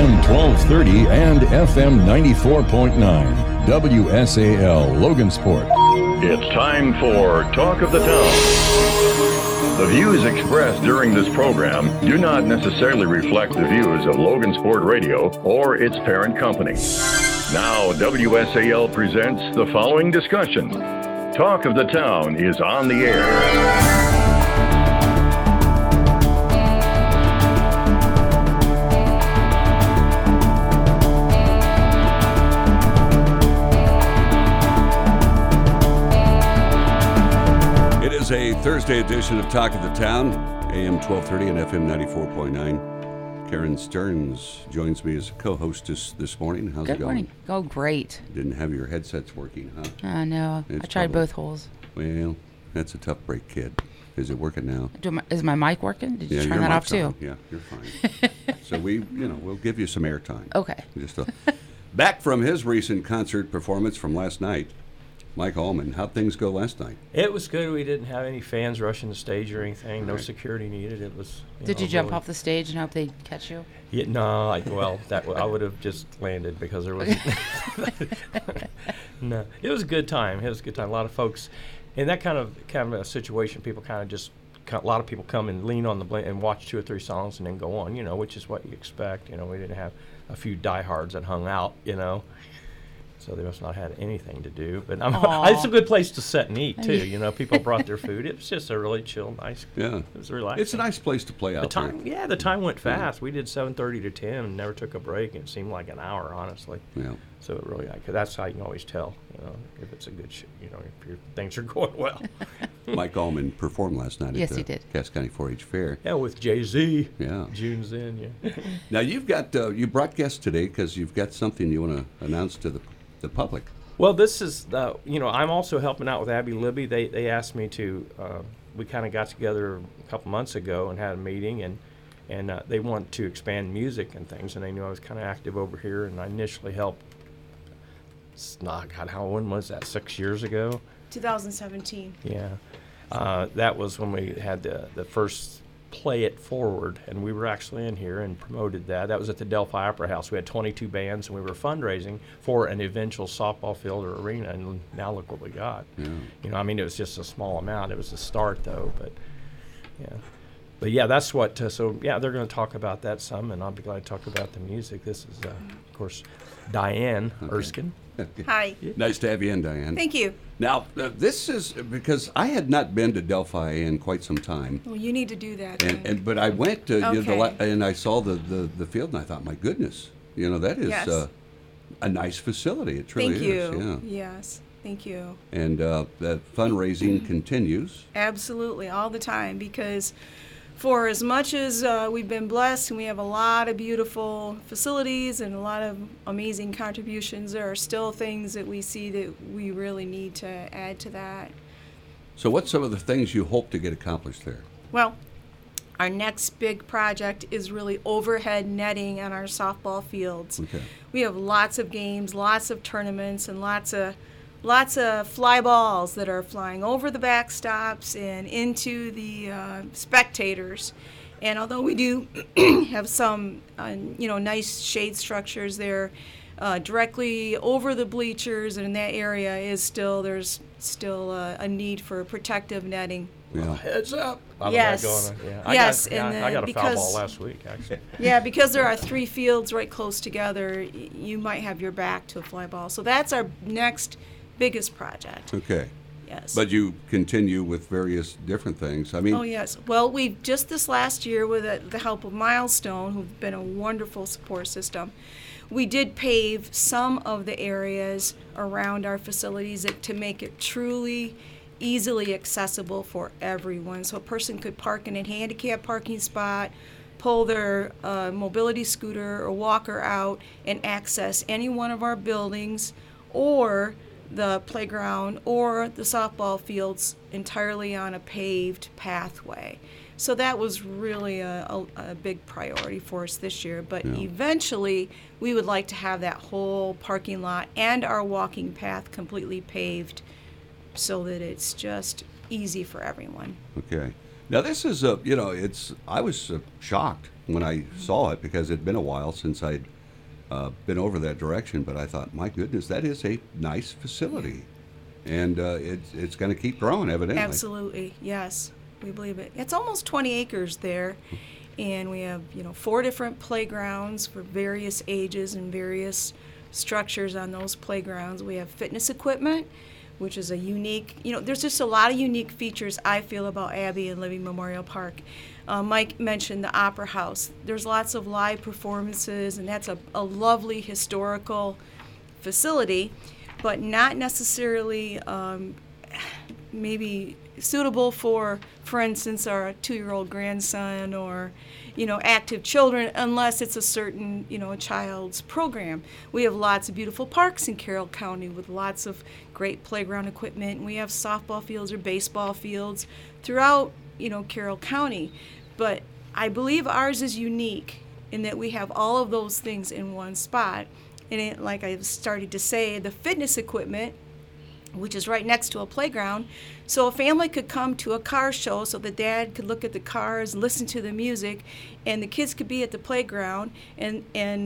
AM 1230 and FM 94.9. WSAL Logansport. It's time for Talk of the Town. The views expressed during this program do not necessarily reflect the views of Logansport Radio or its parent company. Now, WSAL presents the following discussion. Talk of the Town is on the air. Is a Thursday edition of Talk of the Town, AM 1230 and FM 94.9. Karen Stearns joins me as a co-hostess this morning. How's it going? Good morning. Oh, great. Didn't have your headsets working, huh? No, I tried both holes. Well, that's a tough break, kid. Is it working now? Is my mic working? Did you turn that off too? Yeah, you're fine. So we'll give you some airtime. Okay. Back from his recent concert performance from last night, Mike Allman, how'd things go last night? It was good. We didn't have any fans rushing the stage or anything. No security needed. It was. Did you jump off the stage and hope they'd catch you? Yeah, no. I would have just landed because there wasn't. No, it was a good time. It was a good time. A lot of folks, in that kind of a situation, people a lot of people come and lean on the and watch 2 or 3 songs and then go on. Which is what you expect. We didn't have a few diehards that hung out. So they must not have anything to do. But it's a good place to sit and eat, too. People brought their food. It was just a really chill, nice. Yeah. It was relaxing. It's a nice place to play out there. Yeah, the time went fast. We did 7:30 to 10 and never took a break. It seemed like an hour, honestly. Yeah. So it really, that's how you can always tell, if it's a good if your things are going well. Mike Allman performed last night yes, at he the did. Cass County 4-H Fair. Yeah, with Jay-Z. Yeah. June's in, yeah. Now, you've got, you brought guests today because you've got something you want to announce to the public. Well, this is, I'm also helping out with Abby Libby. They asked me to, we kind of got together a couple months ago and had a meeting, and they want to expand music and things, and they knew I was kind of active over here, and I initially helped, when was that, 6 years ago? 2017. Yeah. That was when we had the first Play It Forward, and we were actually in here and promoted that. That was at the Delphi Opera House. We had 22 bands, and we were fundraising for an eventual softball field or arena, and now look what we got. Yeah. It was just a small amount. It was a start, though, but yeah. But yeah, that's what, they're going to talk about that some, and I'll be glad to talk about the music. This is, of course, Diane Erskine. Hi. Nice to have you in, Diane. Thank you. Now, this is because I had not been to Delphi in quite some time. Well, you need to do that. But I went to Okay. and I saw the field, and I thought, my goodness, that is Yes. a nice facility. It truly Thank you. is. Yeah. Yes. Thank you. And that fundraising continues. Absolutely, all the time, because for as much as we've been blessed and we have a lot of beautiful facilities and a lot of amazing contributions, there are still things that we see that we really need to add to that. So what's some of the things you hope to get accomplished there? Well, our next big project is really overhead netting on our softball fields. Okay. We have lots of games, lots of tournaments, and lots of fly balls that are flying over the backstops and into the spectators. And although we do have some, nice shade structures there, directly over the bleachers and in that area there's still a need for protective netting. Yeah. Heads up. Yes. I Yes, I got a foul because- ball last week, actually. Yeah, because there are 3 fields right close together, you might have your back to a fly ball. So that's our next biggest project. Okay. Yes. But you continue with various different things. I mean, Oh, yes. Well, we just this last year, with the help of Milestone, who've been a wonderful support system, we did pave some of the areas around our facilities to make it truly easily accessible for everyone. So a person could park in a handicapped parking spot, pull their mobility scooter or walker out, and access any one of our buildings or the playground or the softball fields entirely on a paved pathway. So that was really a big priority for us this year. But eventually, we would like to have that whole parking lot and our walking path completely paved so that it's just easy for everyone. Okay. Now this is I was shocked when I saw it because it'd been a while since I'd been over that direction, but I thought, my goodness, that is a nice facility, and it's going to keep growing, evidently. Absolutely, yes, we believe it. It's almost 20 acres there, and we have 4 different playgrounds for various ages and various structures on those playgrounds. We have fitness equipment, which is a unique, there's just a lot of unique features I feel about Abby and Libby Memorial Park. Mike mentioned the Opera House. There's lots of live performances, and that's a lovely historical facility, but not necessarily maybe suitable for instance, our 2-year-old grandson or, active children, unless it's a certain, child's program. We have lots of beautiful parks in Carroll County with lots of great playground equipment. We have softball fields or baseball fields throughout, Carroll County. But I believe ours is unique in that we have all of those things in one spot. And like I started to say, the fitness equipment, which is right next to a playground, so a family could come to a car show so the dad could look at the cars, listen to the music, and the kids could be at the playground, and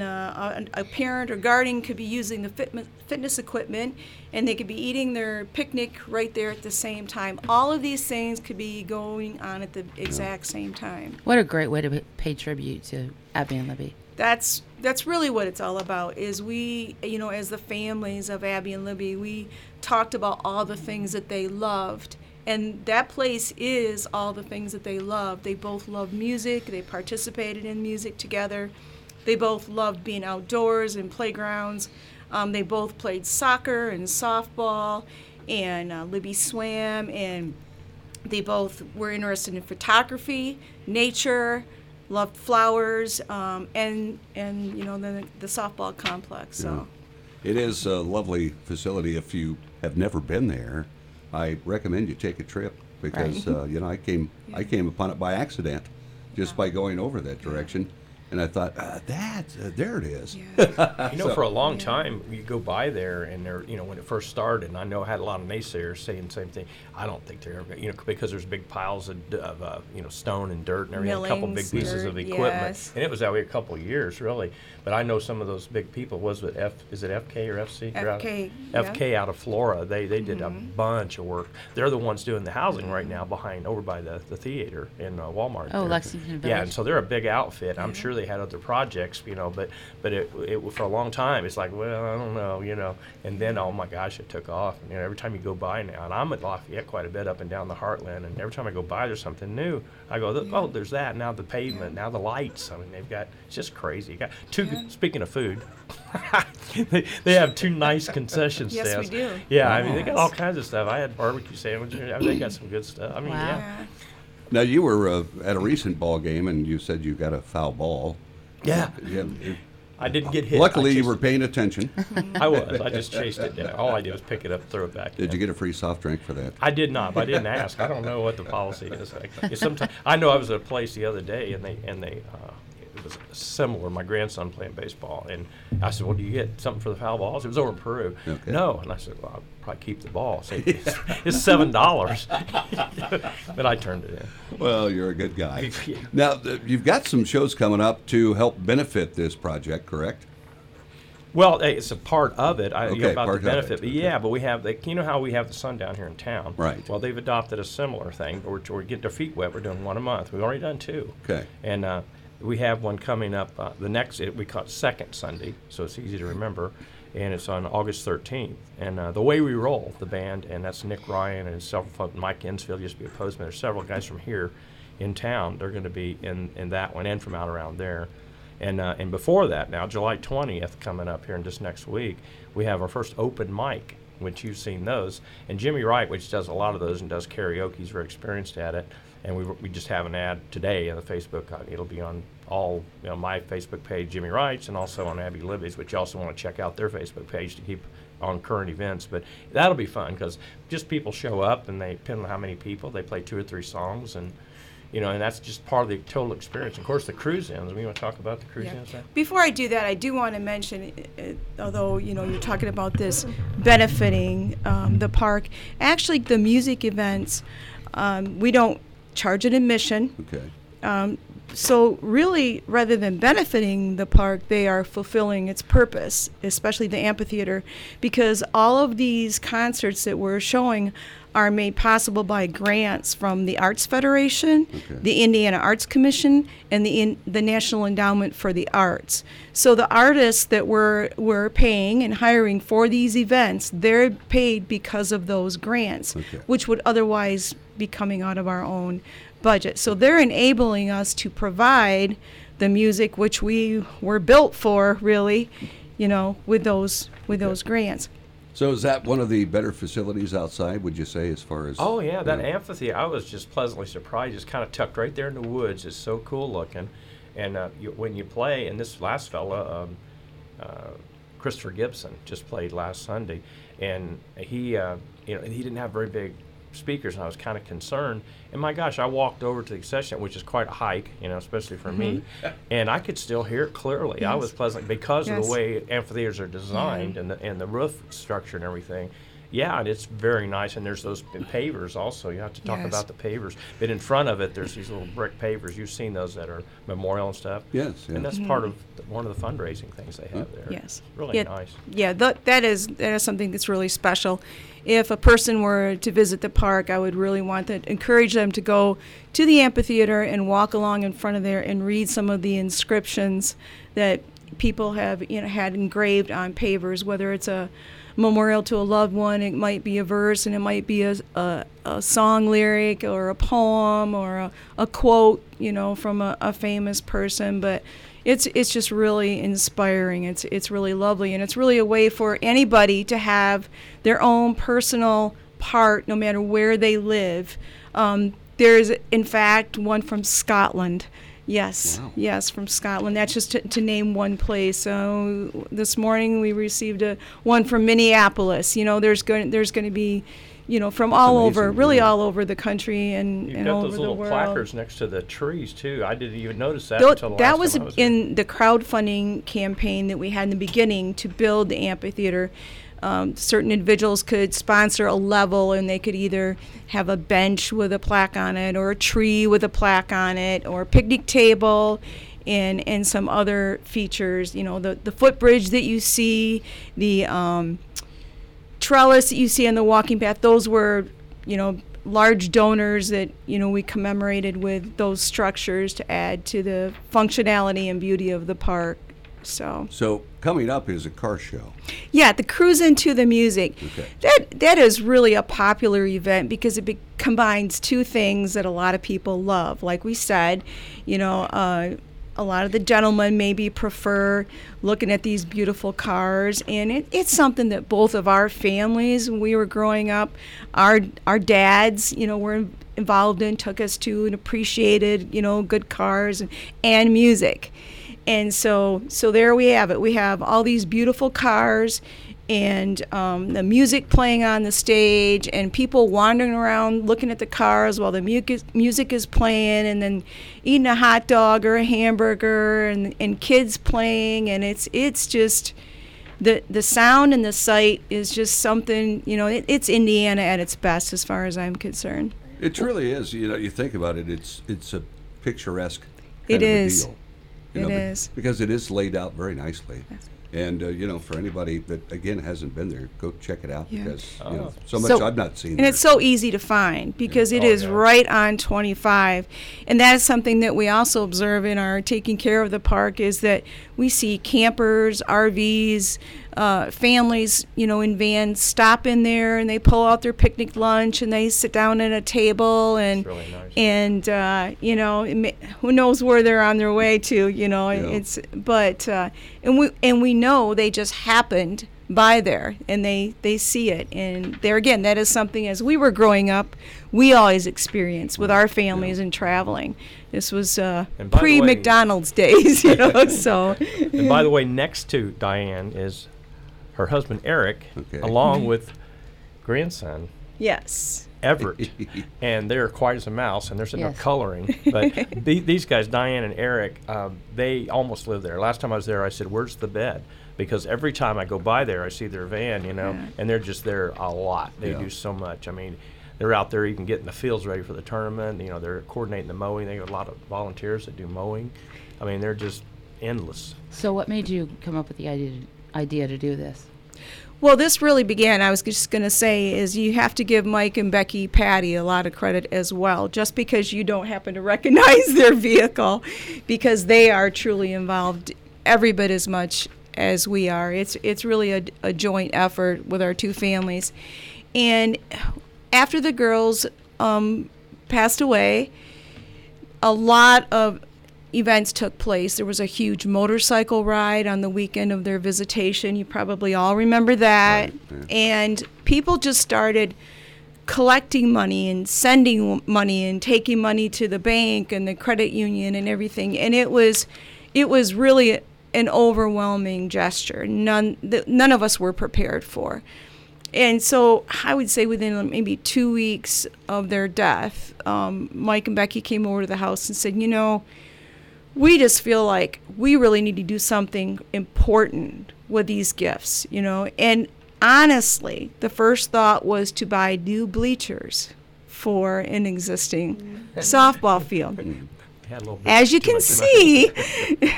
a parent or guardian could be using the fitness equipment, and they could be eating their picnic right there at the same time. All of these things could be going on at the exact same time. What a great way to pay tribute to Abby and Libby. That's really what it's all about, is we, as the families of Abby and Libby, we talked about all the things that they loved. And that place is all the things that they loved. They both loved music. They participated in music together. They both loved being outdoors and playgrounds. They both played soccer and softball, and Libby swam, and they both were interested in photography, nature, loved flowers, and the softball complex. So, it is a lovely facility. If you have never been there, I recommend you take a trip because I came upon it by accident, just by going over that direction, and I thought there it is. Yeah. For a long time you go by there, and there, when it first started, and I know I had a lot of naysayers saying the same thing. I don't think they're ever, because there's big piles of stone and dirt and everything, a couple big pieces of equipment, and it was that way a couple of years really. But I know some of those big people. Is it FK or FC? FK. FK out of Flora. They did a bunch of work. They're the ones doing the housing right now over by the theater in Walmart. Oh, there. Lexington Village. Yeah, and so they're a big outfit. I'm sure they had other projects, but it for a long time it's like, well, I don't know, and then oh my gosh, it took off. And, every time you go by now, and I'm at Lafayette quite a bit up and down the Heartland, and every time I go by, there's something new. I go, oh, there's that. Now the pavement, now the lights. I mean, it's just crazy. You got two. Speaking of food, they have 2 nice concession stands. Yes, we do. Yeah, I mean they got all kinds of stuff. I had barbecue sandwiches. They got some good stuff. I mean, wow. yeah. Now you were at a recent ball game, and you said you got a foul ball. Yeah. I didn't get hit. Luckily, you were paying attention. I was. I just chased it down. All I did was pick it up, throw it back. Did you get a free soft drink for that? I did not, but I didn't ask. I don't know what the policy is. Sometimes I know I was at a place the other day, and they it was similar. My grandson playing baseball, and I said, "Well, do you get something for the foul balls?" It was over in Peru. Okay. No, and I said, "Well, I'll probably keep the ball." So it's $7, but I turned it in. Well, you're a good guy. Now you've got some shows coming up to help benefit this project, correct? Well, it's a part of it. Okay, about part the benefit, of it. but yeah, but we have how we have the sun down here in town. Right. Well, they've adopted a similar thing, but we're getting their feet wet. We're doing 1 a month. We've already done 2. Okay. And we have one coming up. The next we call it Second Sunday, so it's easy to remember, and it's on August 13th. And the way we roll, the band, and that's Nick Ryan and several folks. Mike Ensfield used to be a postman. There's several guys from here in town. They're going to be in that one and from out around there. And before that, now July 20th coming up here in just next week, we have our first open mic, which you've seen those. And Jimmy Wright, which does a lot of those and does karaoke, he's very experienced at it. And we just have an ad today on the Facebook. It'll be on all my Facebook page, Jimmy Wright's, and also on Abby Libby's, which you also want to check out their Facebook page to keep on current events. But that'll be fun because just people show up, and they depend on how many people. They play 2 or 3 songs, and and that's just part of the total experience. Of course, the cruise-ins. We want to talk about the cruise-ins. Yeah. Before I do that, I do want to mention, although you're talking about this benefiting the park, actually the music events, we don't charge an admission. Okay. So really, rather than benefiting the park, they are fulfilling its purpose, especially the amphitheater, because all of these concerts that we're showing are made possible by grants from the Arts Federation, Okay. the Indiana Arts Commission, and the National Endowment for the Arts. So the artists that we're paying and hiring for these events, they're paid because of those grants, Okay. which would otherwise be coming out of our own budget. So they're enabling us to provide the music which we were built for, really, with those grants. So is that one of the better facilities outside, would you say, as far as? Oh yeah, that you know? amphitheater. I was just pleasantly surprised. It's kind of tucked right there in the woods. It's so cool looking, and when you play, and this last fella, Christopher Gibson, just played last Sunday, and he didn't have very big speakers, and I was kind of concerned. And my gosh, I walked over to the concession, which is quite a hike, especially for me, and I could still hear it clearly. I Yes. was pleasant because of Yes. the way amphitheaters are designed and the roof structure and everything. Yeah, and it's very nice, and there's those pavers also. You have to talk Yes. about the pavers. But in front of it, there's these little brick pavers. You've seen those that are memorial and stuff. Yes, yeah. And that's part of one of the fundraising things they have there. Yes. Really Yeah, nice. Yeah, that is something that's really special. If a person were to visit the park, I would really want to encourage them to go to the amphitheater and walk along in front of there and read some of the inscriptions that people have had engraved on pavers, whether it's a memorial to a loved one, it might be a verse, and it might be a song lyric or a poem or a quote, from a famous person. But it's just really inspiring. It's really lovely, and it's really a way for anybody to have their own personal part, no matter where they live. There's, in fact, one from Scotland. Yes, Wow. yes, from Scotland. That's just to name one place. So this morning we received one from Minneapolis. There's going to be, from all amazing, over, really yeah. all over the country and You've and got all those over the little world. placards next to the trees too. I didn't even notice that Tho- until the that last was time I was there. in the crowdfunding campaign that we had in the beginning to build the amphitheater. Certain individuals could sponsor a level, and they could either have a bench with a plaque on it, or a tree with a plaque on it, or a picnic table, and some other features. The footbridge that you see, the trellis that you see on the walking path. Those were, large donors that we commemorated with those structures to add to the functionality and beauty of the park. So coming up is a car show. yeah, the Cruise Into the Music. Okay. That is really a popular event because it combines two things that a lot of people love. Like we said, a lot of the gentlemen maybe prefer looking at these beautiful cars, and it's something that both of our families, when we were growing up, our dads, were involved in, took us to and appreciated, good cars and music. And so there we have it. We have all these beautiful cars and the music playing on the stage and people wandering around looking at the cars while the music is playing, and then eating a hot dog or a hamburger, and kids playing. And it's just the sound and the sight is just something, it's Indiana at its best as far as I'm concerned. It truly is. You think about it, it's a picturesque It kind of is. a deal. It is. Because it is laid out very nicely. Yes. And, for anybody that, again, hasn't been there, go check it out Yeah. because, Oh. so much I've not seen And there. it's so easy to find because it is yeah. right on 25. And that is something that we also observe in our taking care of the park, is that we see campers, RVs, families, in vans stop in there, and they pull out their picnic lunch and they sit down at a table, and It's really nice. and who knows where they're on their way to, it's and we know they just happened by there, and they see it, and there again, that is something, as we were growing up, we always experienced with our families and traveling. This was by the way- pre-McDonald's days, so. And by the way, next to Diane is her husband Eric, Okay. along with grandson Yes. Everett, and they're quiet as a mouse, and there's no Yes. coloring. But these guys, Diane and Eric, they almost live there. Last time I was there, I said, "Where's the bed?" Because every time I go by there, I see their van, Yeah. and they're just there a lot. They Yeah. do so much. I mean, they're out there even getting the fields ready for the tournament. You know, they're coordinating the mowing. They got a lot of volunteers that do mowing. I mean, they're just endless. So what made you come up with the idea to do this? Well, this really began, I was just going to say, is you have to give Mike and Becky Patty a lot of credit as well, just because you don't happen to recognize their vehicle, because they are truly involved every bit as much as we are. It's really a joint effort with our two families. And after the girls passed away, a lot of events took place. There was a huge motorcycle ride on the weekend of their visitation. You probably all remember that. Right, yeah. And people just started collecting money and sending money and taking money to the bank and the credit union and everything. And it was really an overwhelming gesture. None of us were prepared for. And so I would say within maybe 2 weeks of their death, Mike and Becky came over to the house and said, you know, we just feel like we really need to do something important with these gifts, you know. And honestly, the first thought was to buy new bleachers for an existing softball field. Had a little bit As you too can much.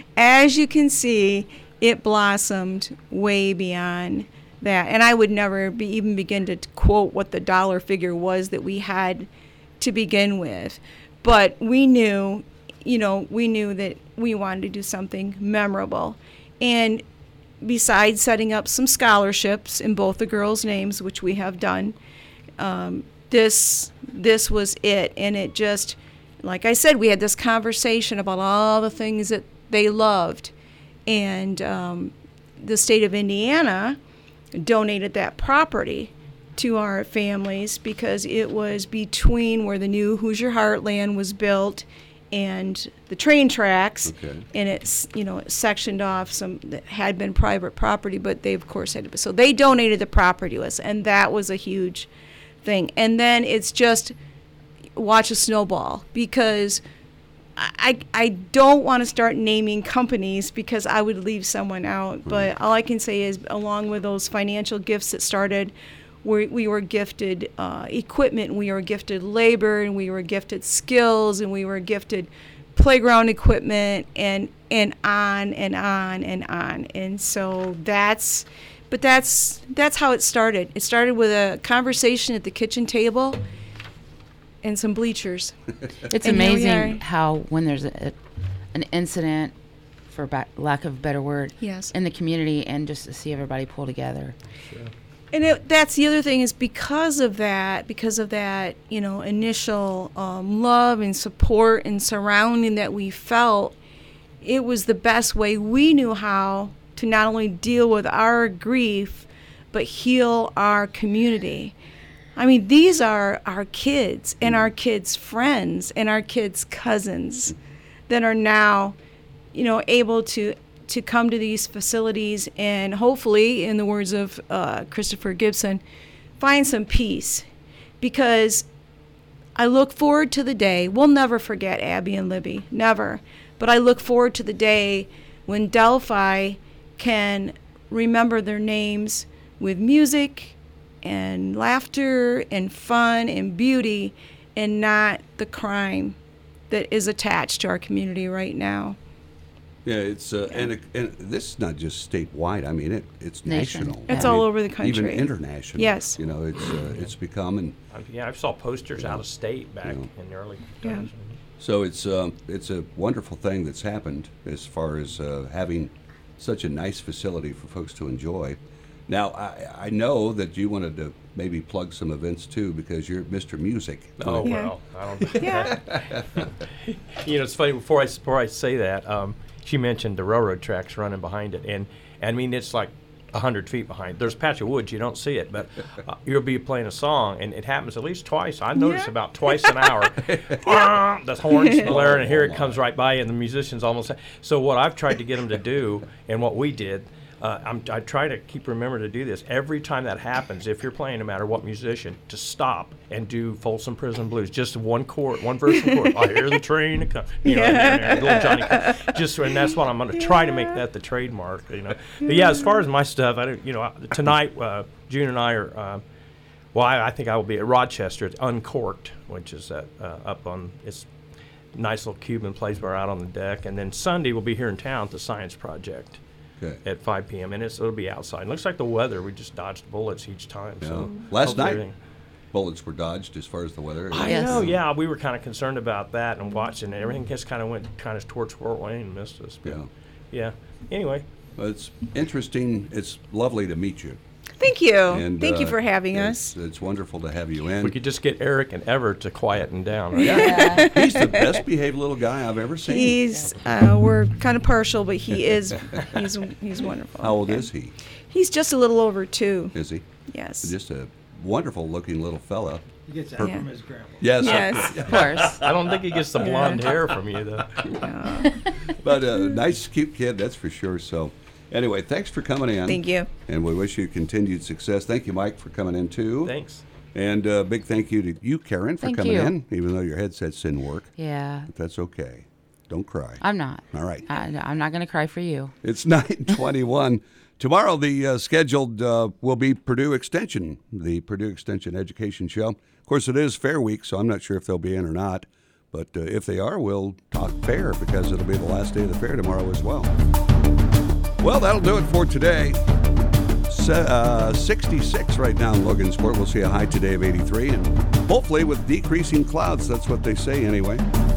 see, it blossomed way beyond that. And I would never even begin to quote what the dollar figure was that we had to begin with. But we knew that we wanted to do something memorable. And besides setting up some scholarships in both the girls' names, which we have done, this was it. And it just, like I said, we had this conversation about all the things that they loved. And the state of Indiana donated that property to our families because it was between where the new Hoosier Heartland was built and the train tracks, Okay. and it's, you know, it sectioned off some that had been private property, but they of course had to. So they donated the property to us, and that was a huge thing. And then it's just watch a snowball, because I don't want to start naming companies because I would leave someone out. But all I can say is, along with those financial gifts that started, we were gifted equipment, we were gifted labor, and we were gifted skills, and we were gifted playground equipment, and on and on and on. And so that's how it started. It started with a conversation at the kitchen table and some bleachers. It's And here we amazing are. how when there's an incident, for lack of a better word, Yes. in the community, and just to see everybody pull together. And that's the other thing, is because of that, you know, initial love and support and surrounding that we felt, it was the best way we knew how to not only deal with our grief, but heal our community. I mean, these are our kids and our kids' friends and our kids' cousins that are now, you know, able to come to these facilities and hopefully, in the words of Christopher Gibson, find some peace. Because I look forward to the day, we'll never forget Abby and Libby, never. But I look forward to the day when Delphi can remember their names with music and laughter and fun and beauty, and not the crime that is attached to our community right now. Yeah, it's and this is not just statewide. I mean, it's Nation. national. It's I all mean, over the country. even international. Yes. You know, it's become, and Yeah, I saw posters out of state back Yeah. in the early Yeah. 2000s. so it's a wonderful thing that's happened as far as having such a nice facility for folks to enjoy. Now, I know that you wanted to maybe plug some events too, because you're Mr. Music. Oh Yeah. well, I don't. Yeah. You know, it's funny. Before I say that, she mentioned the railroad tracks running behind it, and I mean, it's like 100 feet behind. There's a patch of woods, you don't see it, but you'll be playing a song, and it happens at least twice. I notice Yeah. about twice an hour. The horns blaring, and here it comes right by, and the musicians almost. So what I've tried to get them to do, and what we did. I try to keep remembering to do this every time that happens. If you're playing, no matter what musician, to stop and do Folsom Prison Blues, just one chord, one verse and chord. I hear the train come, you know, and little Johnny. Just and that's what I'm going to try to make that the trademark, you know. But yeah, as far as my stuff, I don't, you know, tonight June and I are Well, I think I will be at Rochester. It's Uncorked, which is up on it's nice little Cuban place bar out on the deck. And then Sunday we'll be here in town at the Science Project at 5 p.m. and it'll be outside. It looks like the weather. We just dodged bullets each time. Yeah. So Last night, everything. bullets were dodged as far as the weather. I Yes. know, yeah. We were kind of concerned about that and watching. Everything just kind of went towards Fort Wayne and missed us. But yeah. Anyway. Well, it's interesting. It's lovely to meet you. Thank you. And, Thank you for having us. It's wonderful to have you in. We could just get Eric and Everett to quieten down. Right? Yeah. He's the best behaved little guy I've ever seen. He's we're kind of partial, but he is he's wonderful. How old is he? He's just a little over 2. Is he? Yes. Just a wonderful looking little fella. He gets that Yeah. from his grandma. Yes. Yes. Of course. I don't think he gets the blonde hair from you, though. But a nice, cute kid, that's for sure. So, anyway, thanks for coming in. Thank you. And we wish you continued success. Thank you, Mike, for coming in, too. Thanks. And big thank you to you, Karen, for Thank coming you. in, even though your headsets didn't work. Yeah. But that's okay. Don't cry. I'm not. All right. I'm not going to cry for you. It's 9:21. Tomorrow, the scheduled will be Purdue Extension, the Purdue Extension Education Show. Of course, it is Fair Week, so I'm not sure if they'll be in or not. But if they are, we'll talk fair because it'll be the last day of the fair tomorrow as well. Well, that'll do it for today. 66 right now in Logansport. We'll see a high today of 83, and hopefully with decreasing clouds. That's what they say anyway.